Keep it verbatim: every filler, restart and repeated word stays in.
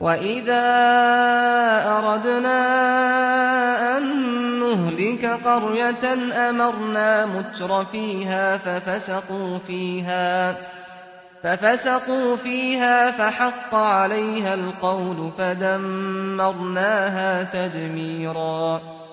وَإِذَا أَرَدْنَا أَن نُّهْلِكَ قَرْيَةً أَمَرْنَا مُتْرَفِيهَا فَفَسَقُوا فِيهَا فَفَسَقُوا فِيهَا فَحَقَّ عَلَيْهَا الْقَوْلُ فَدَمَّرْنَاهَا تَدْمِيرًا